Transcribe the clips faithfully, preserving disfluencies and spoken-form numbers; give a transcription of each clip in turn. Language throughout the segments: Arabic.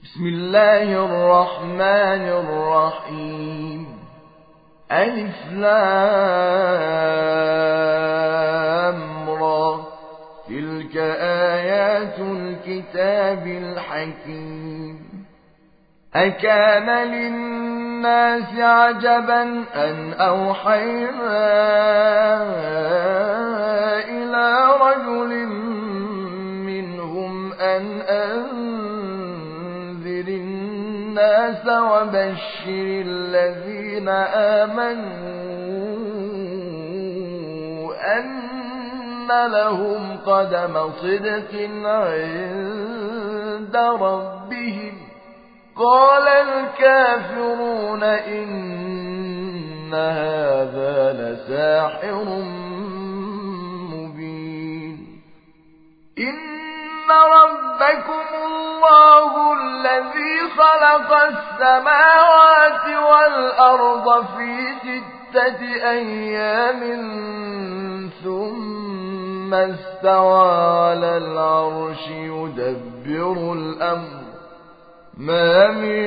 بسم الله الرحمن الرحيم. ألف لام را. تلك آيات الكتاب الحكيم. أكان للناس عجبا أن أوحينا إلى رجل منهم أن أنذر الناس وبشر الذين آمنوا أن لهم قدم صدق عند ربهم. قال الكافرون إن هذا لساحر مبين. إن ربكم الله الذي خلق السماوات والأرض في ستة أيام ثم استوى على العرش يدبر الأمر ما من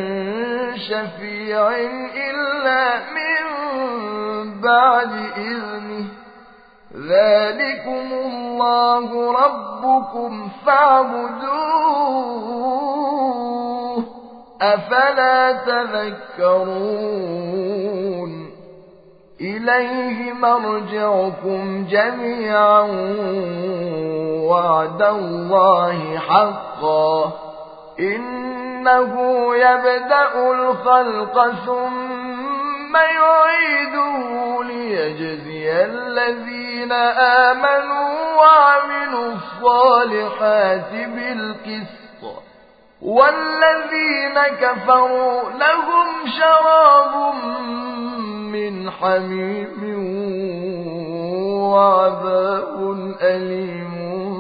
شفيع إلا من بعد إذنه. ذلكم الله ربكم فاعبدوه أفلا تذكرون. إليه مرجعكم جميعا وعد الله حقا. إنه يبدأ الخلق ثم يعيده ليجزي الذين آمنوا وعملوا الصالحات بالقسط والذين كفروا لهم شراب من حميم وعذاب أليم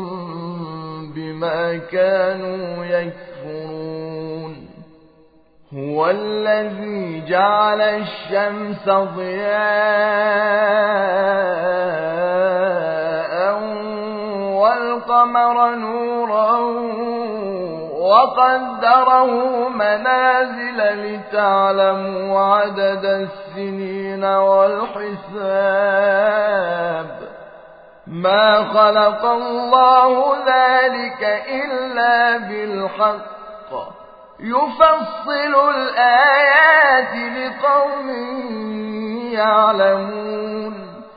بما كانوا يكفرون. هو الذي جعل الشمس ضياء والقمر نورا وقدره منازل لتعلموا عدد السنين والحساب. ما خلق الله ذلك إلا بالحق يفصل الآيات لقوم يعلمون.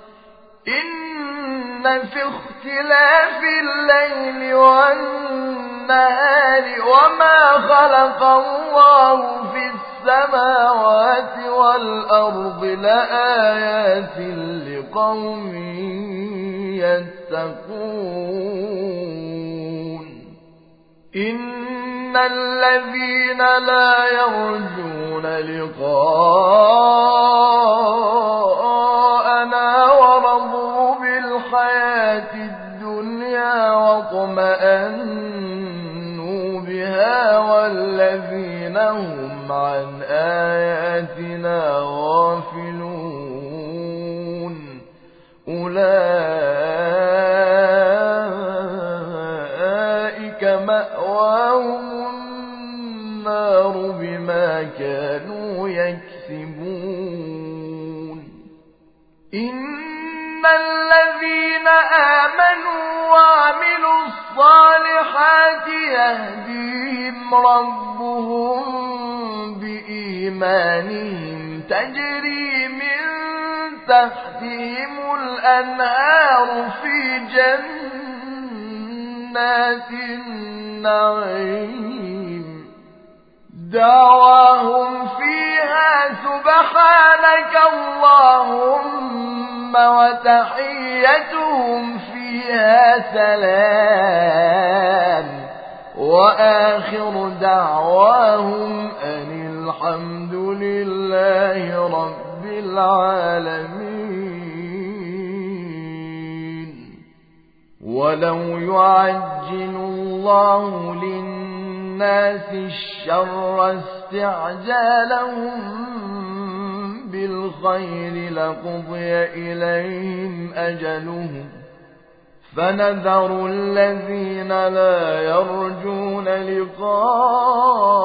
إن في اختلاف الليل والنهار وما خلق الله في السماوات والأرض لآيات لقوم يتقون. إن الذين لا يرجون لقاءنا ورضوا بالحياة الدنيا واطمأنوا بها والذين هم عن آياتنا غافلون أولئك مأواهم النار بما كانوا يكسبون. إن الذين آمنوا وعملوا الصالحات يهديهم ربهم بإيمانهم تجري من تحتهم الأنهار في جنات النعيم. دعواهم فيها سبحانك اللهم وتحيتهم فيها سلام وآخر دعواهم أن الحمد لله رب العالمين. ولو يعجل الله للناس الشر استعجالهم بالخير لقضي إليهم أجلهم فنذر الذين لا يرجون لقاء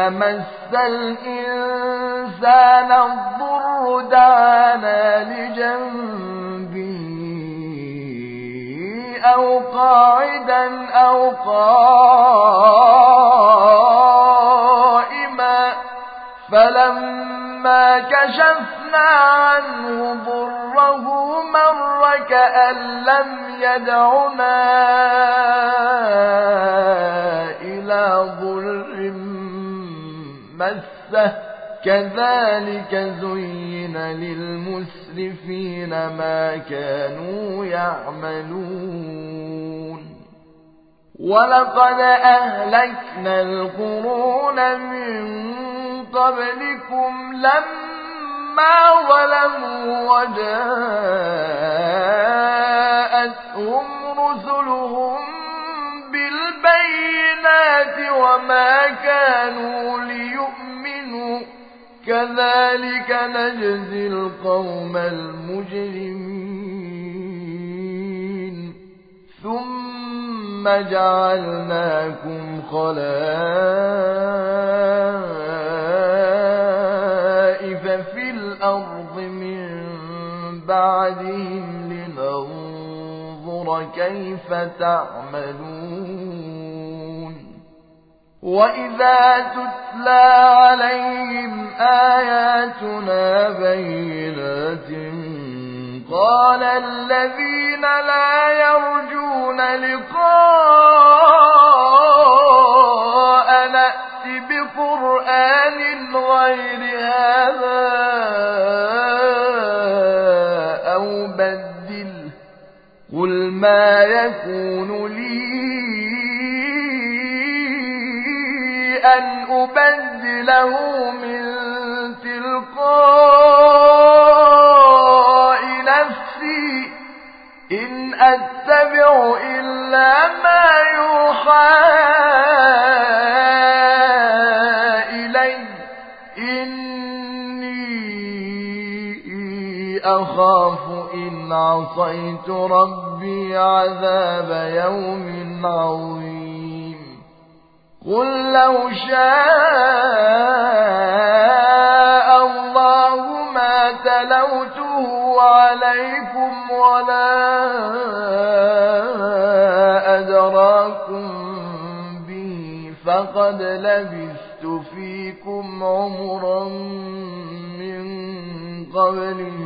وإذا مس الإنسان الضر دعانا لجنبه أو قاعدا أو قائما فلما كشفنا عنه ضره مر كأن لم يدعنا إلى ضر مسه كذلك زين للمسرفين ما كانوا يعملون ولقد أهلكنا القرون من قبلكم لما ظلموا وجاءتهم رسلهم بالبينات وما كانوا ليؤمنوا كذلك نجزي القوم المجرمين ثم جعلناكم خلائف في الأرض من بعدهم لننظر كيف تعملون وإذا تتلى عليهم آياتنا بينات قال الذين لا يرجون لقاء نأت بقرآن غير هذا أو بدل قل ما يكون لي أن أبدله من تلقاء نفسي إن أتبع إلا ما يوحى إلي إني أخاف إن عصيت ربي عذاب يوم عظيم قل لو شاء الله ما تلوته عليكم ولا أدراكم به فقد لبثت فيكم عمرا من قبله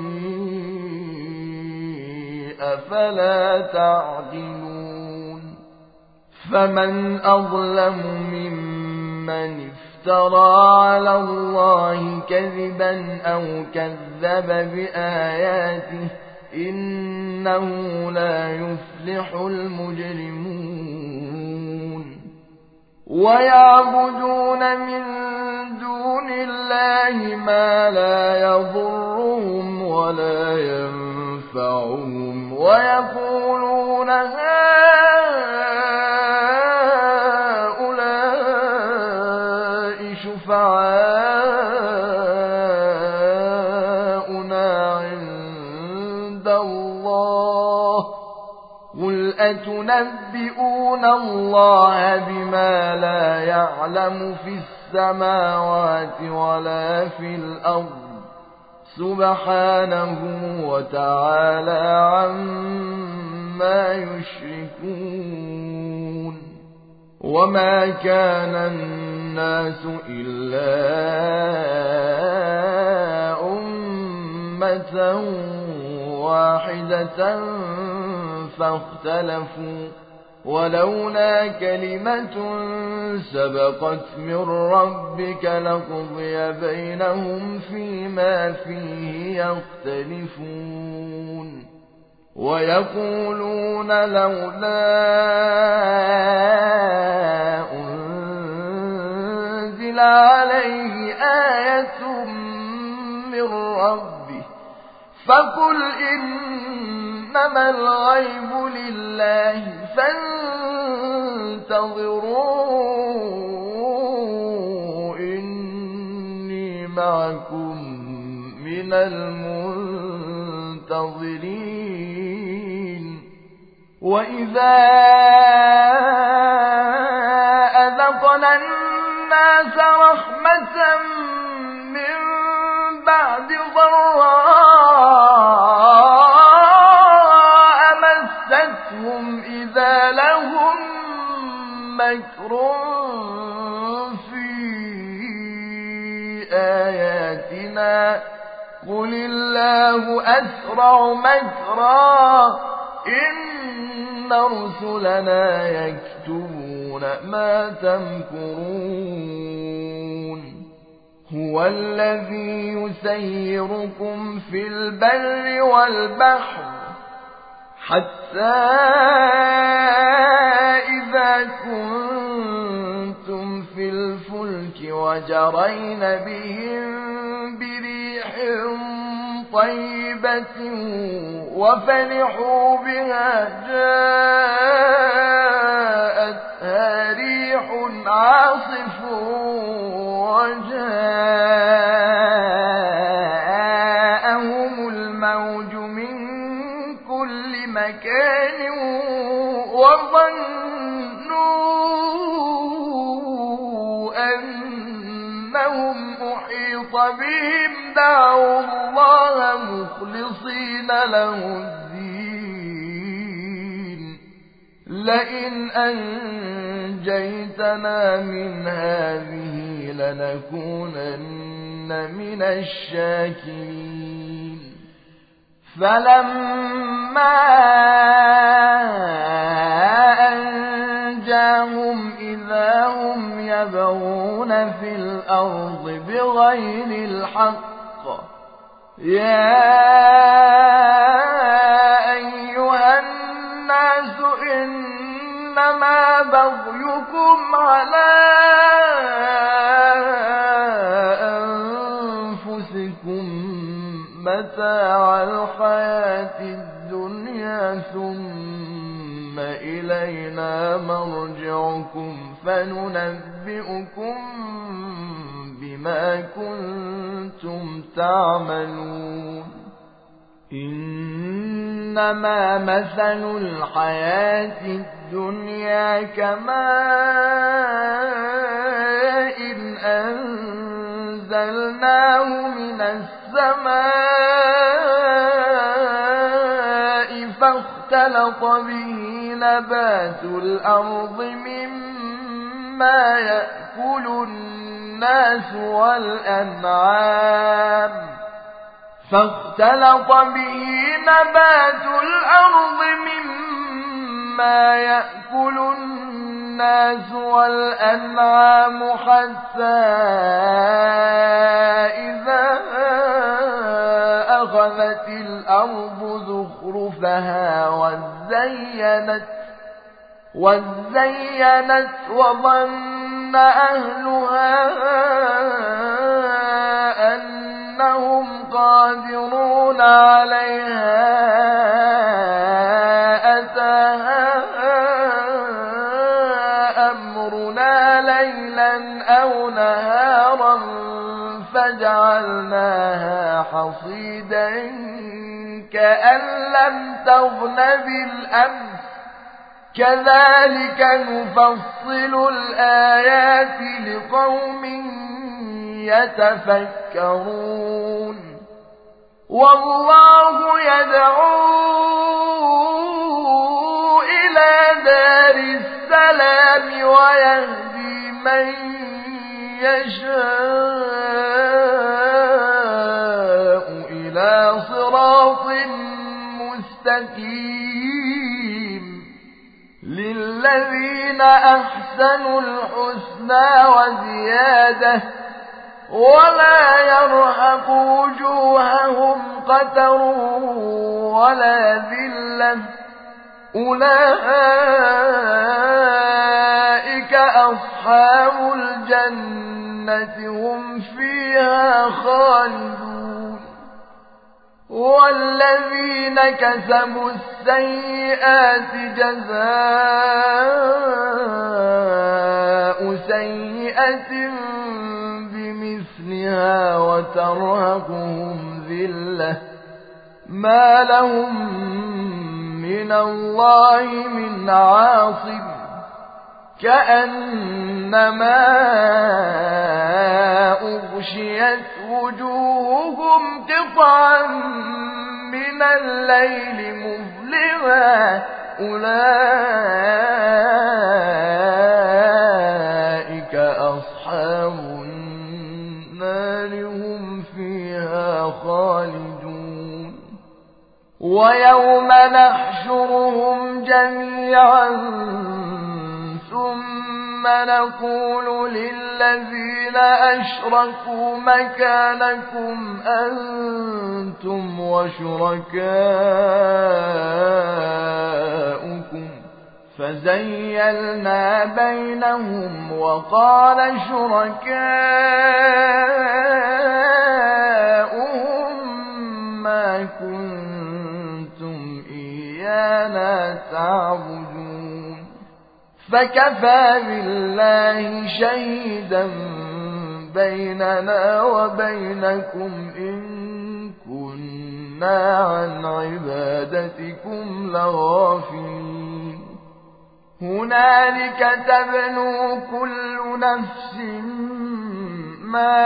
أفلا تعقلون فمن أظلم ممن افترى على الله كذبا أو كذب بآياته إنه لا يفلح المجرمون ويعبدون من دون الله ما لا يضرهم ولا ينفعهم ويقولون هؤلاء شفعاؤنا عند الله قل أتنبئون الله بما لا يعلم في السماوات ولا في الأرض سبحانه وتعالى عما يشركون وما كان الناس إلا أمة واحدة فاختلفوا ولولا كلمة سبقت من ربك لقضي بينهم فيما فيه يختلفون ويقولون لولا أنزل عليه آية من ربه فقل إنما الغيب لله فانتظروا إني معكم من المنتظرين وإذا أذقنا الناس رحمة من بعد ضراء مستهم إذا لهم مكر في آياتنا قل الله أسرع مكرا إن رسلنا يكتبون ما تمكرون هو الذي يسيركم في البر والبحر حتى إذا كنتم في الفلك وجرين بهم بريح طيبة وفرحوا بها جاءتها ريح عاصف وجاءهم الموج من كل مكان وظنوا أنهم أحيط بهم دعوا الله مخلصين له الدين لئن أنجيتنا من هذه لنكونن من الشاكرين فلما أنجاهم إذا هم يبغون في الأرض بغير الحق يا أيها الناس إنما بغيكم على أنفسكم متاع الحياة الدنيا ثم إلينا مرجعكم فننبئكم بما كنتم تعملون إنما مثل الحياة الدنيا كماء أنزلناه من السماء فاختلط به نبات الأرض مما يأكل الناس والأنعام فاختلط به نبات الأرض مما يأكل الناس والأنعام حتى إذا أخذت الأرض زخرفها وزينت وزينت وظن أهلها أنهم قادرون عليها أتاها أمرنا ليلا أو نهارا فجعلناها حصيدا كأن لم تغن بالأمس كذلك نفصل الآيات لقوم يتفكرون والله يدعو إلى دار السلام ويهدي من يشاء إلى صراط مستقيم للذين أحسنوا الحسنى وزيادة ولا يرهق وجوههم قتر ولا ذلة أولئك أصحاب الجنة هم فيها خالدون والذين كسبوا السيئات جزاء سيئة بمثلها وترهقهم ذلة ما لهم من الله من عاصم كأنما أغشيت وجوههم قطعا من الليل مظلما أولئك أصحاب النار هم فيها خالدون ويوم نحشرهم جميعا ثم نقول للذين أشركوا مكانكم أنتم وشركاؤكم فزيلنا بينهم وقال شركاؤهم ما كنتم إيانا تعبدون فكفى بالله شهيدا بيننا وبينكم إن كنا عن عبادتكم لغافلين هنالك تبلو كل نفس ما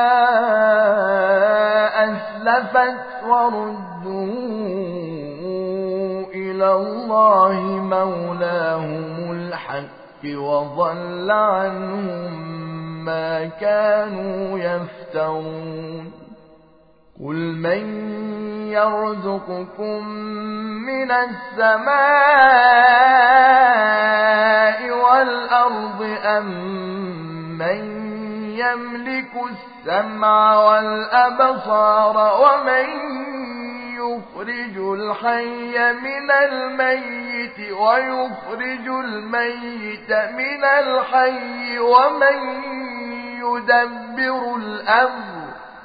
أسلفت وردوا إلى الله مولاهم الحق وضل عنهم ما كانوا يفترون قل من يرزقكم من السماء والأرض أم من يملك السمع والأبصار ومن يخرج الحي من الميت ويخرج الميت من الحي ومن يدبر الأمر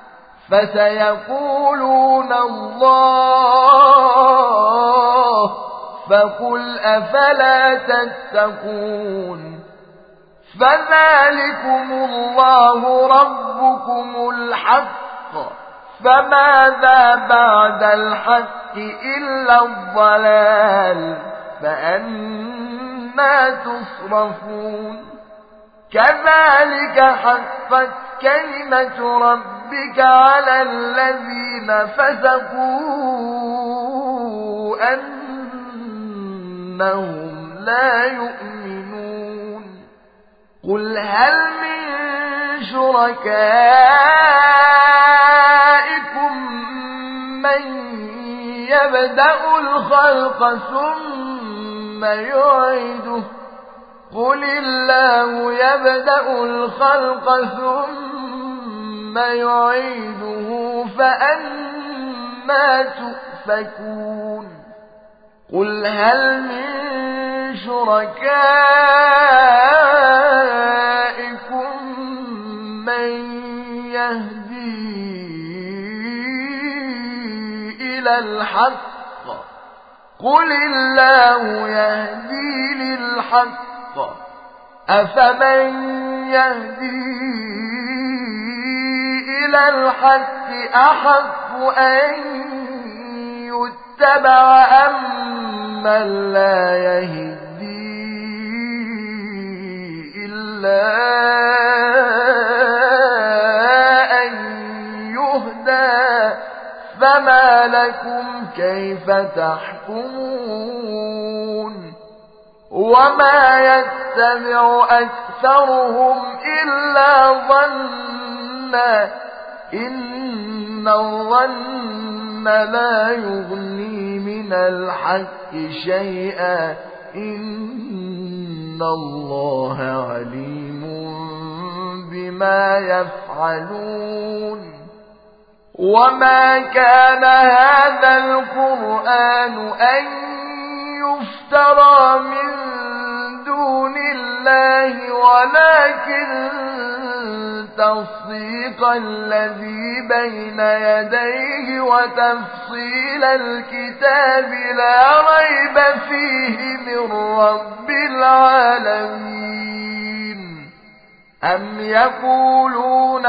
فسيقولون الله فقل أفلا تتقون فذلكم الله ربكم الحق فماذا بعد الحق إلا الضلال فأنى تصرفون كذلك حقت كلمة ربك على الذين فسقوا أنهم لا يؤمنون قل هل من شركائكم من يبدأ الخلق ثم يعيده قل الله يبدأ الخلق ثم يعيده فأنى تؤفكون قل هل من شركائكم من يهدي إلى الحق قل الله يهدي للحق أفمن يهدي إلى الحق أحق أن يتبع أم من لا يهدي إلا أن يهدى فما لكم كيف تحكمون وما يتبع أكثرهم إلا ظنا إن الظن لا يغني من الحق شيئا إن الله عليم بما يفعلون وما كان هذا القرآن أن يفترى من دون الله ولكن تصديق الذي بين يديه وتفصيل الكتاب لا ريب فيه من رب العالمين أم يقولون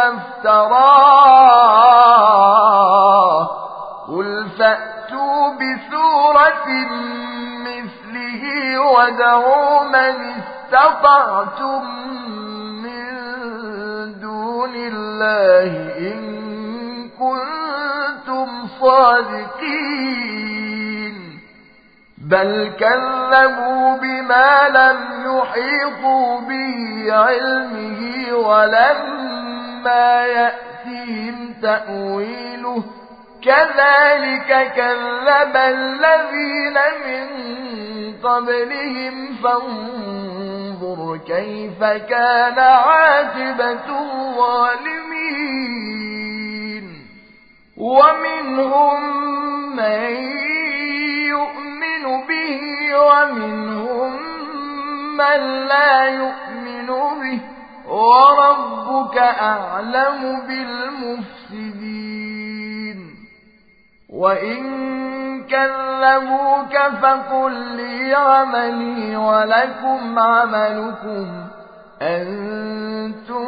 افتراه قل فأتوا بسورة مثله ودعوا من استطعتم من دون الله إن كنتم صادقين بل كذبوا بما لم يحيطوا به علمه ولما يأتهم تأويله كذلك كذب الذين من قبلهم فانظر كيف كان عاقبة الظالمين ومنهم من يؤمن به ومنهم من لا يؤمن به وربك أعلم بالمفسدين وإن كذبوك فقل لي عملي ولكم عملكم أنتم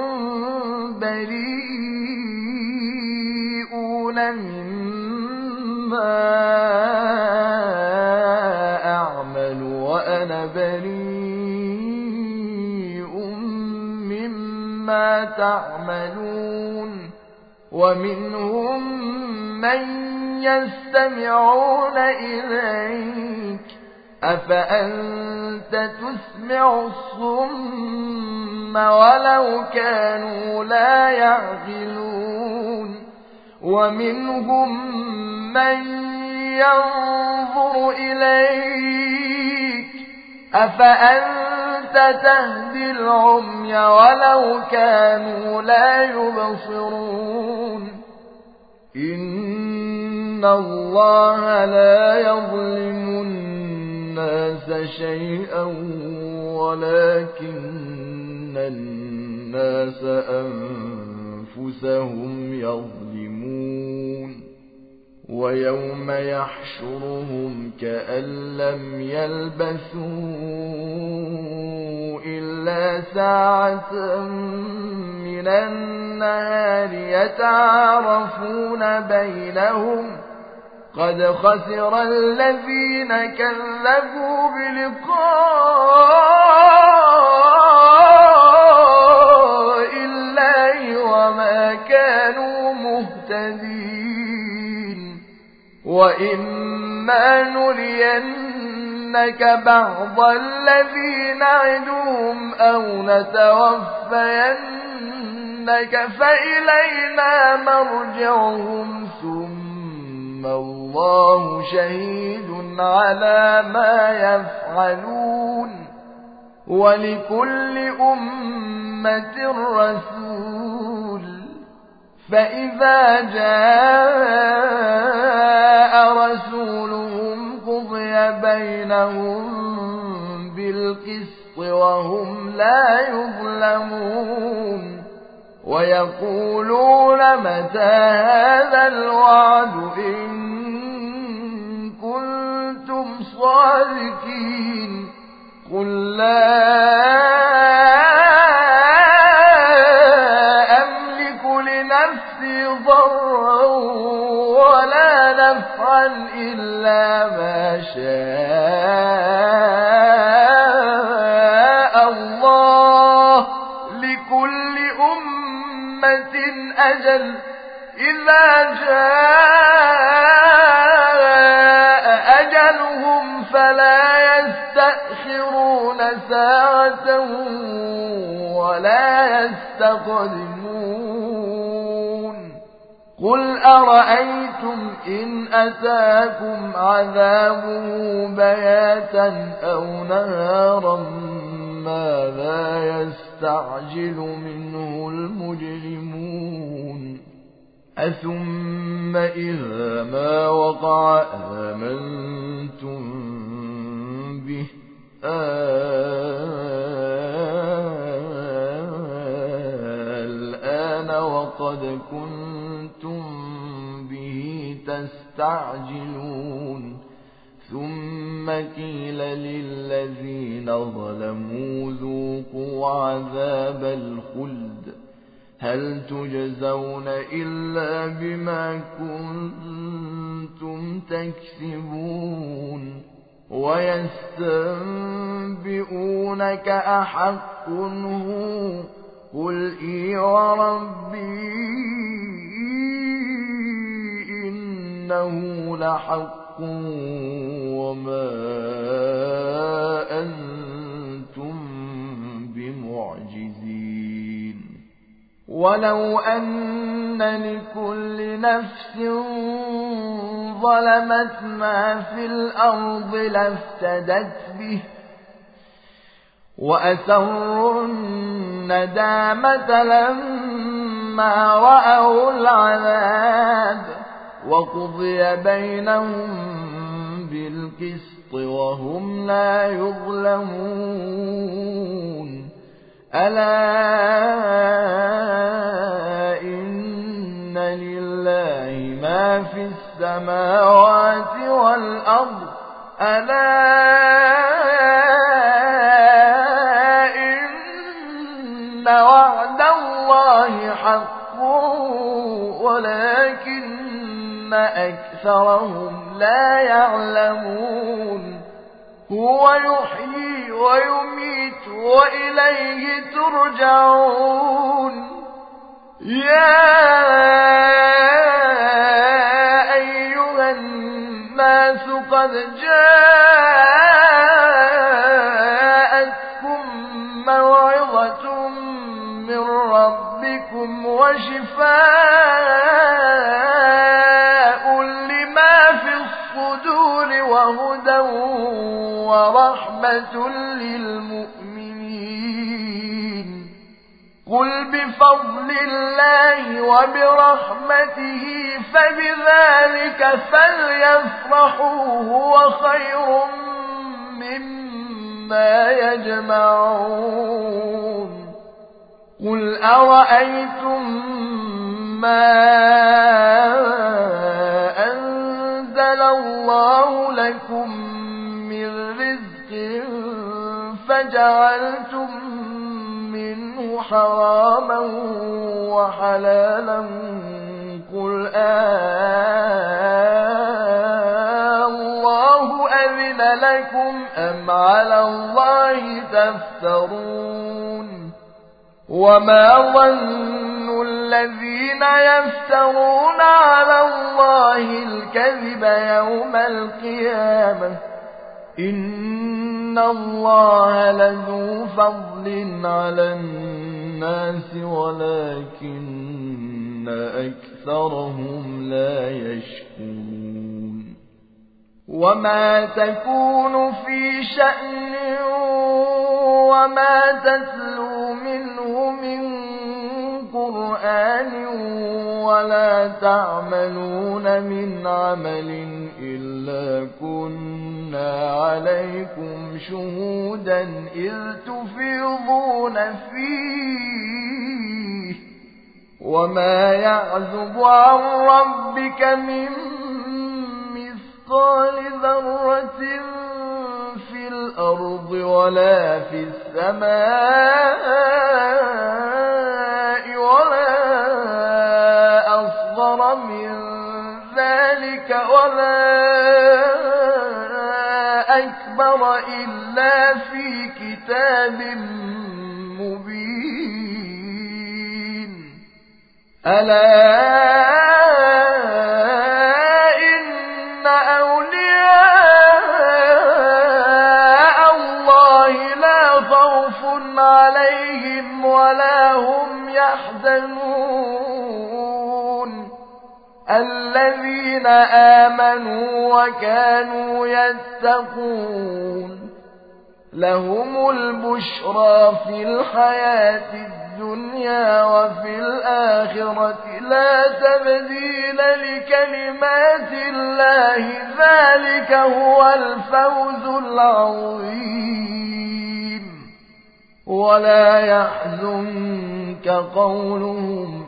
بريئون مما أعمل وأنا بريء مما تعملون ومنهم من يستمعون إليك أفأنت تسمع الصم ولو كانوا لا يعقلون ومنهم من ينظر إليك أفأنت تهدي العمي ولو كانوا لا يبصرون إن الله لا يظلم الناس شيئا ولكن الناس أنفسهم يظلمون ويوم يحشرهم كأن لم يلبثوا إلا ساعة من النهار يتعارفون بينهم قد خسر الذين كذبوا بلقاء الله وما كانوا مهتدين وإما نرينك بعض الذي نعدهم أو نتوفينك فإلينا مرجعهم ثم الله شهيد على ما يفعلون ولكل أمة رسول فإذا جاء رسولهم قضي بينهم بالقسط وهم لا يظلمون ويقولون متى هذا الوعد إن كنتم صادقين قل لا أملك لنفسي ضرا ولا نفعا إلا ما شاء الله لكل أمة أجل إذا جاء أجلهم فلا يستأخرون ساعة ولا يستقدمون قل أرأيتم إن أتاكم عذابه بياتا أو نهارا ماذا يستعجل منه المجرمون أثم إذا ما وقع آمنتم به الآن وقد كنتم به تستعجلون ثم قيل للذين ظلموا ذوقوا عذاب الخلد هل تجزون إلا بما كنتم تكسبون ويستنبئونك أحق هو قل إي وربي إنه لحق وما أنتم بمعجزين ولو أن لكل نفس ظلمت ما في الأرض لافتدت به وأسروا الندامة لما رأوا العذاب وقضي بينهم بالقسط وهم لا يظلمون ألا إن لله ما في السماوات والأرض ألا إن وعد الله حق ولكن أكثرهم لا يعلمون هو يحيي ويميت وإليه ترجعون يا أيها الناس قد جاءتكم موعظة من ربكم وشفاء لما في الصدور وهدى ورحمة للمؤمنين قل بفضل الله وبرحمته فبذلك فليفرحوا هو خير مما يجمعون قل أرأيتم ما أنزل الله لكم من رزق فجعلتم منه حراما وحلالا قل آه الله أذن لكم أم على الله تفترون وما ظن الذين يفترون على الله الكذب يوم القيامة إن الله لذو فضل على الناس ولكن أكثرهم لا يشكرون وما تكون في شأن وما تتلو منه من قرآن ولا تعملون من عمل إلا كنا عليكم شهودا إذ تفيضون فيه وما يعزب عن ربك من مثقال ذرة في الأرض ولا في السماء ولا أصغر من ذلك ولا أكبر إلا في كتاب مبين ألا إن أولياء الله لا خوف عليهم ولا هم يحزنون الذين آمنوا وكانوا يتقون لهم البشرى في الحياة الدنيا وفي الآخرة لا تبديل لكلمات الله ذلك هو الفوز العظيم ولا يحزنك قولهم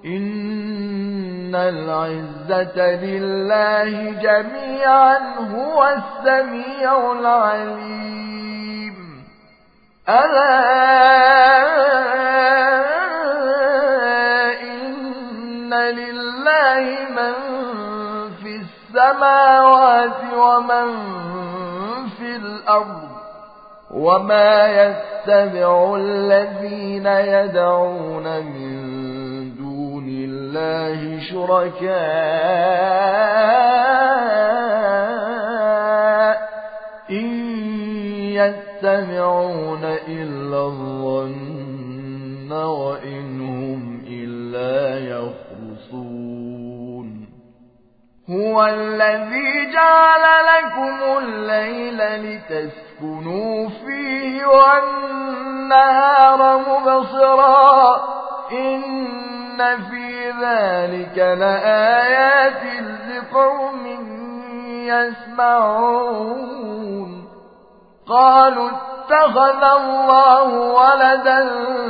إن العزة لله جميعا هو السميع العليم ألا إن لله من في السماوات ومن في الأرض وما يتبع الذين يدعون من دون الله شركاء إن يتبعون إلا الظن وإن هم إلا يخرصون هو الذي جعل لكم الليل لتسكنوا فيه والنهار مبصرا إن في ذلك لآيات لقوم يسمعون قالوا اتخذ الله ولدا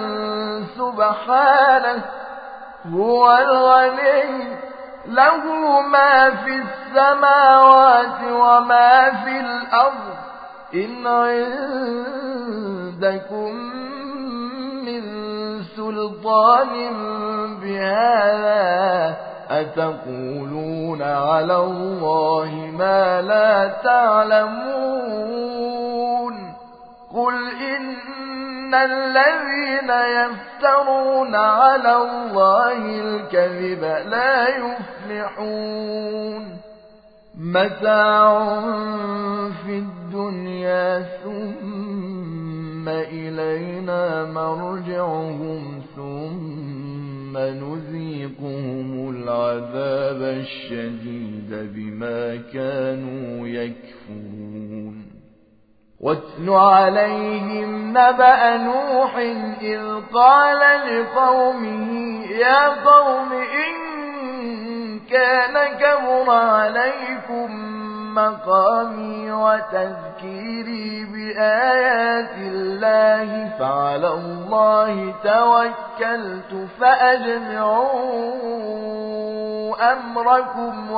سبحانه هو الغني له ما في السماوات وما في الأرض إن عندكم من سلطان بهذا أتقولون على الله ما لا تعلمون قل إن الذين يفترون على الله الكذب لا يفلحون متاع في الدنيا ثم إلينا مرجعهم ثم نذيقهم العذاب الشديد بما كانوا يكفرون واتل عليهم نبأ نوح إذ قال لقومه يا قوم إن كان كبر عليكم مقامي وتذكيري بآيات الله فعلى الله توكلت فأجمعوا أمركم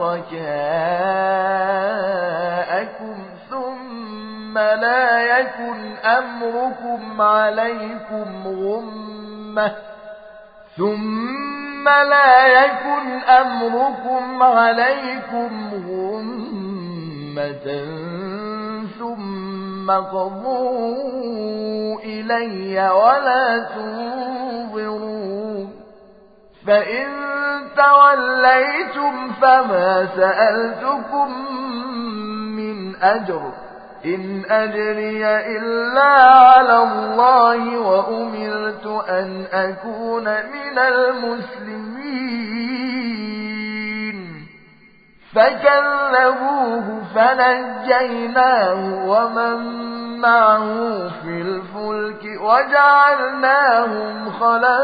وشركاءكم ثم لا يكن أمركم عليكم غمة ثم لا يكن أمركم عليكم غمة ثم قضوا إلي ولا تنظرون فإن توليتم فما سألتكم من أجر إن أجري إلا على الله وأمرت أن أكون من المسلمين فكذبوه فنجيناه ومن معه في الفلك وجعلناهم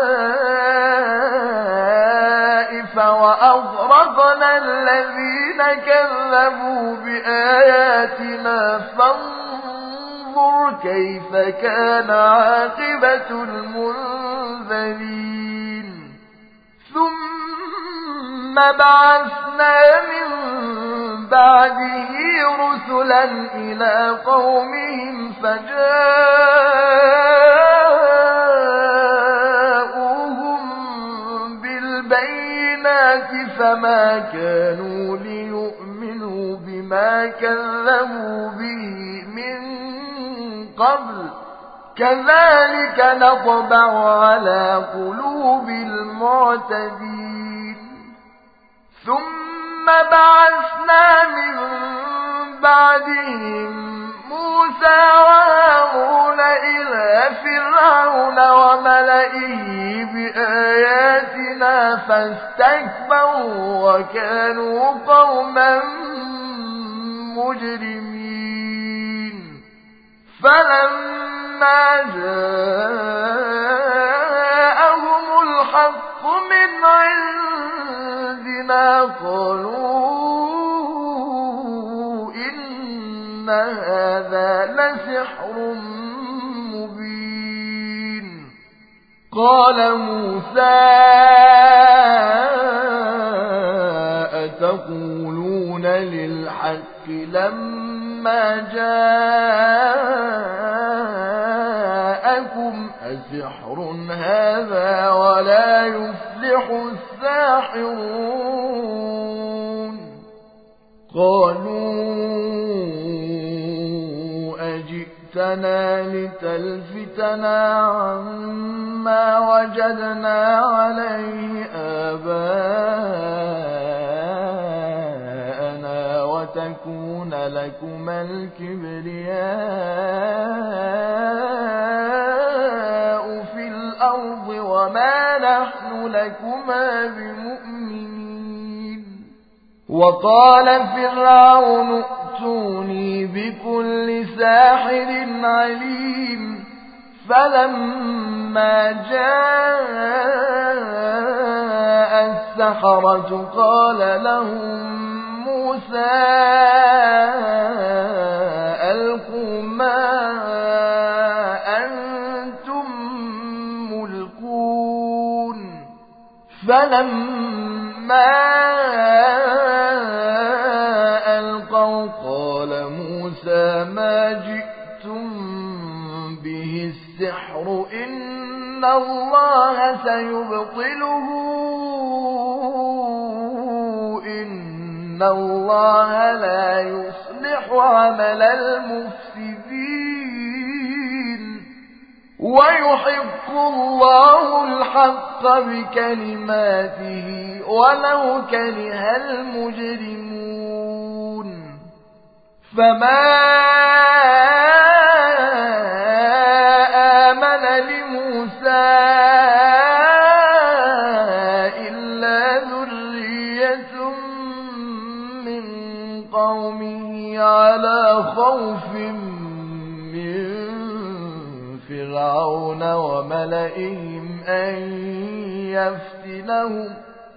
خلائف وأغرقنا الذين كذبوا بآياتنا فانظر كيف كان عاقبة المنذرين ثم بعثنا من بعده رسلا إلى قومهم فجاءوهم بالبينات فما كانوا ليؤمنوا بما كذبوا به من قبل كذلك نطبع على قلوب المعتدين ثم بعثنا من بعدهم موسى وهارون إلى فرعون وملئه بآياتنا فاستكبروا وكانوا قوما مجرمين فلما جاءهم الحق من عندنا قالوا إن هذا لسحر مبين قال موسى أتقولون للحق لما جاءكم أسحر هذا ولا يفلح الساحرون قالوا جئتنا لتلفتنا عما وجدنا عليه آباءنا وتكون لكما الكبرياء في الأرض وما نحن لكما بمؤمنين. وقال فرعون ائتوني بكل ساحر عليم. فلما جاء السحرة قال لهم موسى ألقوا ما أنتم ملقون. فلما ألقوا قال موسى ما جئتم به السحر إن الله سيبطله إن الله لا يصلح عمل المفسدين ويحق الله الحق بكلماته ولو كره المجرمون. فما آمن لموسى إلا ذرية من قومه على خوف من فرعون وملئهم أن يفتنهم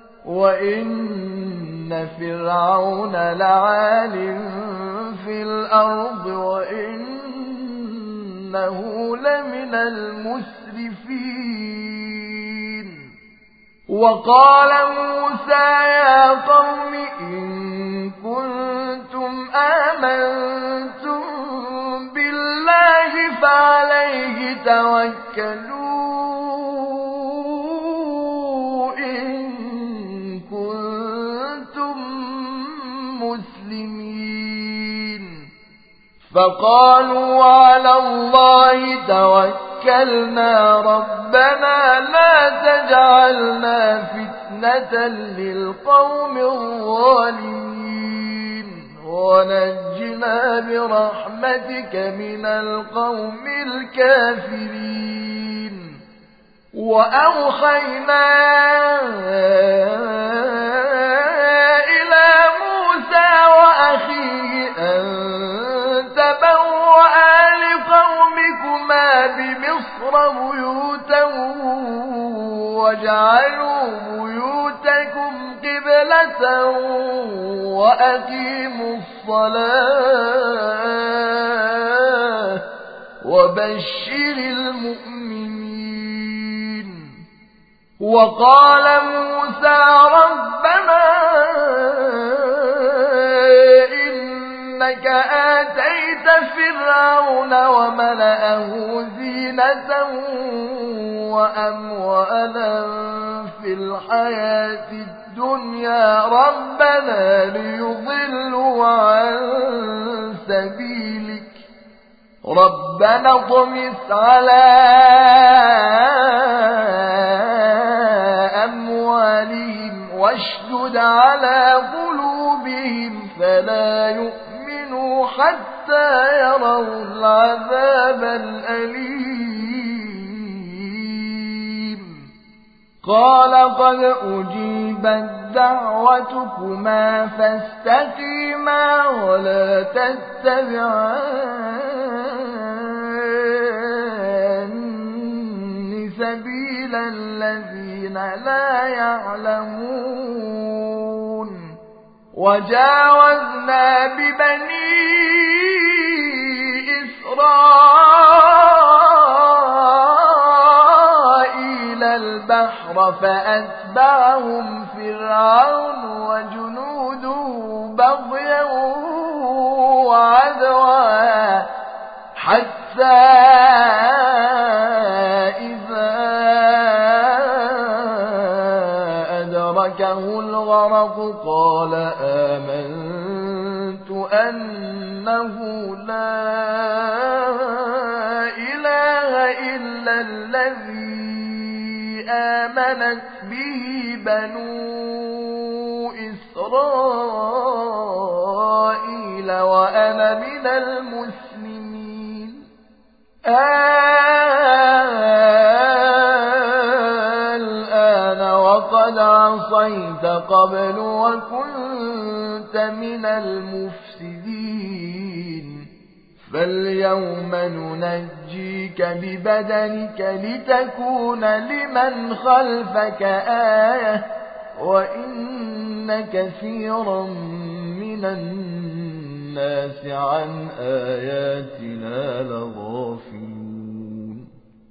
وإن فرعون لعال في الأرض وإنه لمن المسرفين. وقال موسى يا قوم إن كنتم آمنتم بالله فعليه توكلوا فقالوا على الله توكلنا ربنا لا تجعلنا فتنة للقوم الظالمين ونجنا برحمتك من القوم الكافرين. وأوحينا إلى موسى وأخيه أن تبوأ لقومكما بمصر بيوتا واجعلوا بيوتكم قبلة وأقيموا الصلاة وبشر المؤمنين. وقال موسى ربنا إنك آتيت فرعون وملأه زينة وأموالا في الحياة الدنيا ربنا ليضلوا عن سبيلك ربنا اطمس على أموالهم واشدد على قلوبهم فلا يؤمنوا حتى يروا العذاب الأليم. قال قد أجيبت دعوتكما فاستقيما ولا تتبعان سبيل الذين لا يعلمون. وجاوزنا ببني إسرائيل البحر فأتبعهم فرعون وجنوده بغيا وعدوا حتى إذا أدركه الغرق قال آمنت أنه لا إله إلا الذي آمنت به بنو إسرائيل وأنا من المسلمين. الآن وقد عصيت قبل وكنت من المفسدين، فاليوم ننجيك ببدنك لتكون لمن خلفك آية وإن كثيرا من الناس عن آياتنا لغافلون.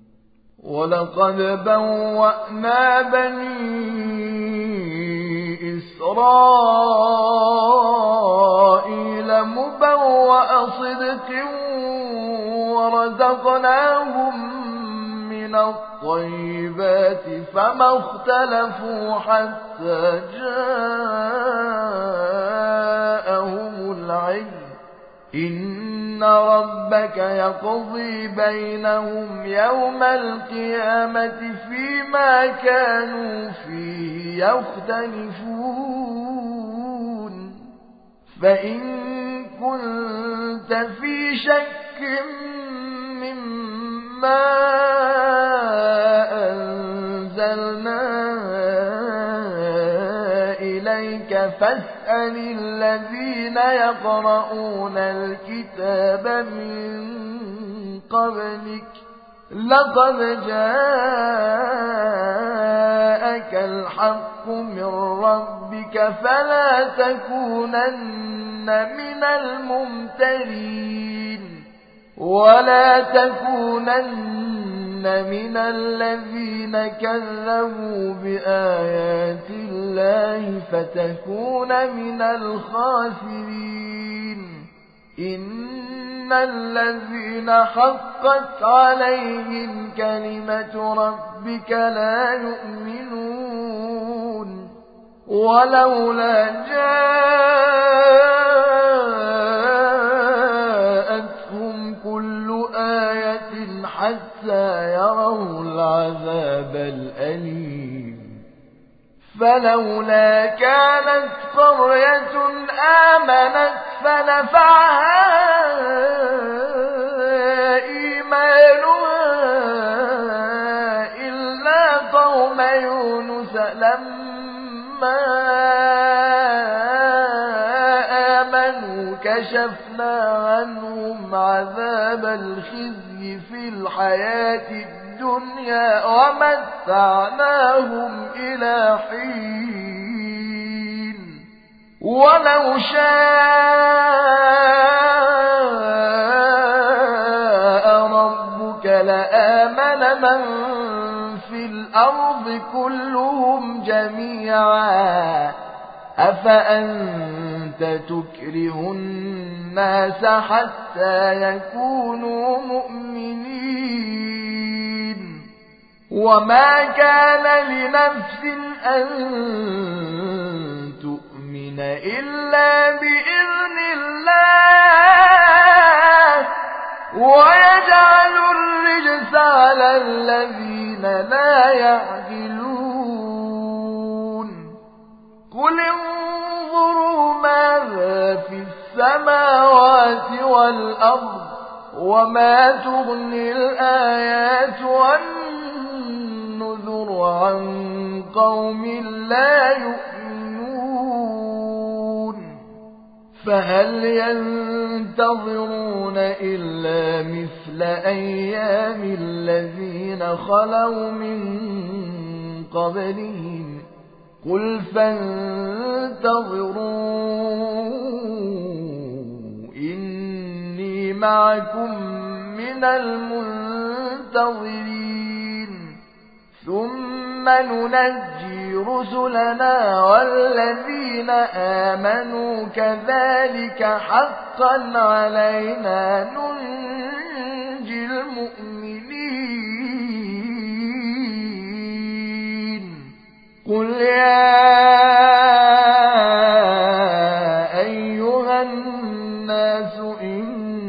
ولقد بوأنا بني إسرائيل مبوأ صدق ورزقناهم من الطيبات فما اختلفوا حتى جاءهم العلم. إن ربك يقضي بينهم يوم القيامة فيما كانوا فيه يختلفون. فإن كنت في شك مما أنزلنا إليك فاسأل الذين يقرؤون الكتاب من قبلك لقد جاءك الحق من ربك فلا تكونن من الممترين ولا تكونن من الذين كذبوا بآيات الله فتكون من الخاسرين. إن الذين حقت عليهم كلمة ربك لا يؤمنون ولولا جاءتهم كل آية حتى يروا العذاب الأليم. فلولا كانت قرية آمنت فنفعها إيمانها إلا قوم يونس لما آمنوا كشفنا عنهم عذاب الخزي في الحياة الدنيا ومتعناهم إلى حين. ولو شاء ربك لآمن من في الأرض كلهم جميعا أفأنت تكره الناس حتى يكونوا مؤمنين. وما كان لنفس أن تؤمن إلا بإذن الله ويجعل الرجس على الذين لا يعقلون. قل انظروا ماذا في السماوات والأرض وما تغني الآيات والنذر عن قوم لا يؤمنون. فهل ينتظرون إلا مثل أيام الذين خلوا من قبلهم قل فانتظروا إني معكم من المنتظرين. ثم ننجي رسلنا والذين آمنوا كذلك حقا علينا ننجي المؤمنين. قل يا أيها الناس الناس إن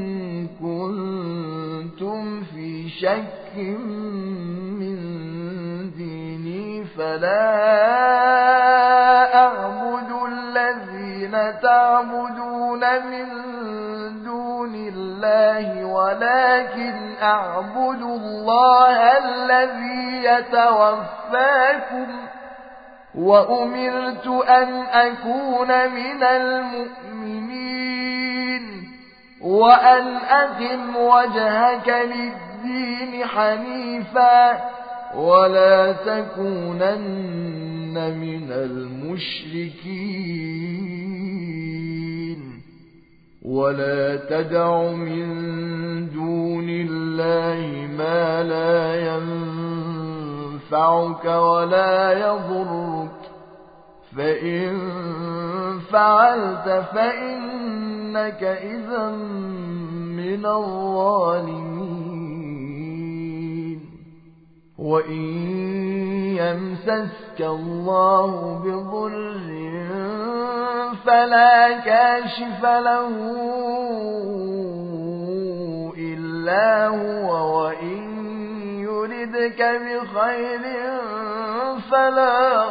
كنتم في شك من ديني فلا أعبد الذين تعبدون من دون الله ولكن أعبد الله الذي يتوفاكم وأمرت أن أكون من المؤمنين وأن أقم وجهك للدين حنيفا ولا تكونن من المشركين ولا تدع من دون الله ما لا ينفعك ولا يضرك فإن فعلت فإنك إذا من الظالمين وإن يمسسك الله بضر فلا كاشف له إلا هو وإن يردك بخير فلا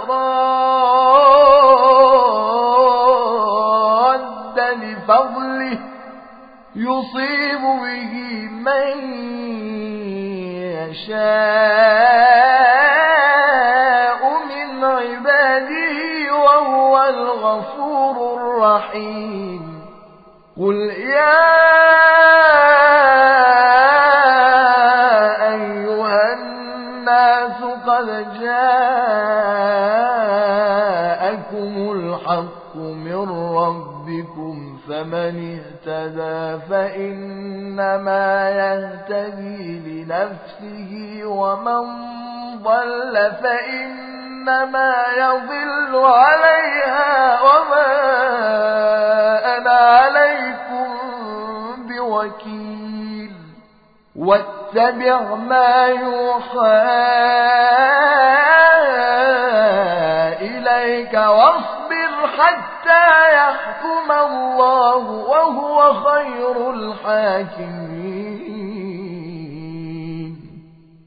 راد لفضله يصيب به من يشاء من عباده وهو الغفور الرحيم قل يا أيها الناس قد جاءكم الحق من ربكم فمن اهتدى فإنما يهتدي لنفسه ومن ضل فإنما يضل عليها وما أنا عليكم بوكيل واتبع ما يوحى إليك واصبر حتى يحكم الله وهو خير الحاكمين